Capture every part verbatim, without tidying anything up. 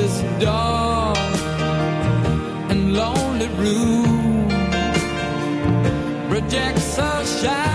this dark and lonely room projects a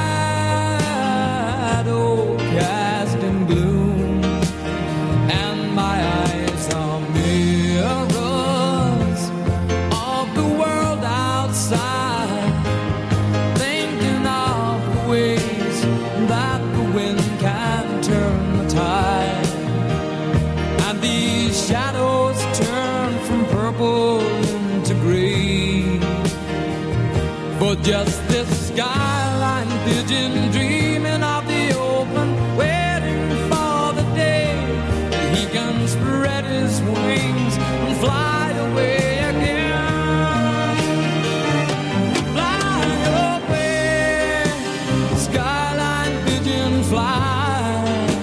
shadow cast in gloom, and my eyes are mirrors of the world outside, thinking of the ways that the wind can turn the tide. And these shadows turn from purple into gray for just this skyline pigeon dreaming of the open, waiting for the day that he can spread his wings and fly away again. Fly away, skyline pigeon, fly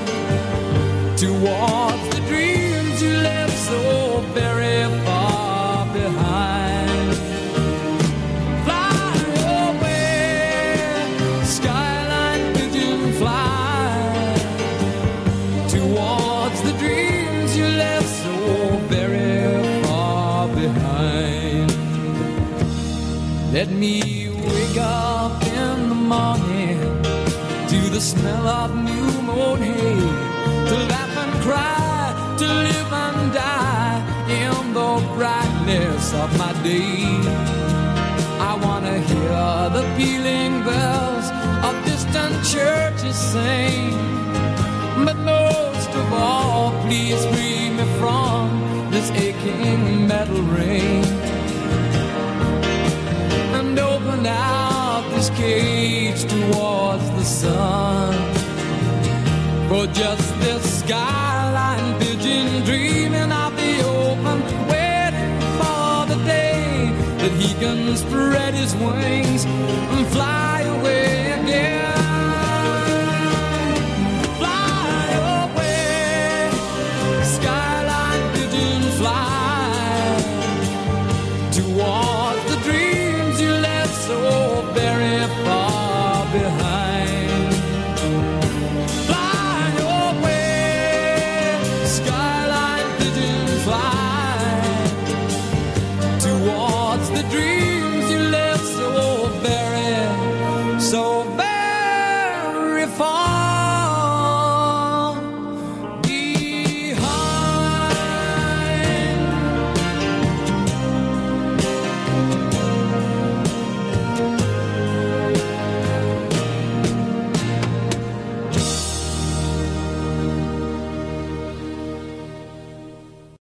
towards the dreams you left so very far behind. Fly away, skyline pigeon, fly towards the dreams you left so very far behind. Let me wake up in the morning to the smell of new mown hay, to laugh and cry, to live and die in the brightness of my day. I wanna hear the pealing bells of distant churches sing, but most of all, please free me from this aching metal ring, and open out this cage towards the sun. For just this skyline pigeon dreaming of the open, waiting for the day that he can spread his wings and fly away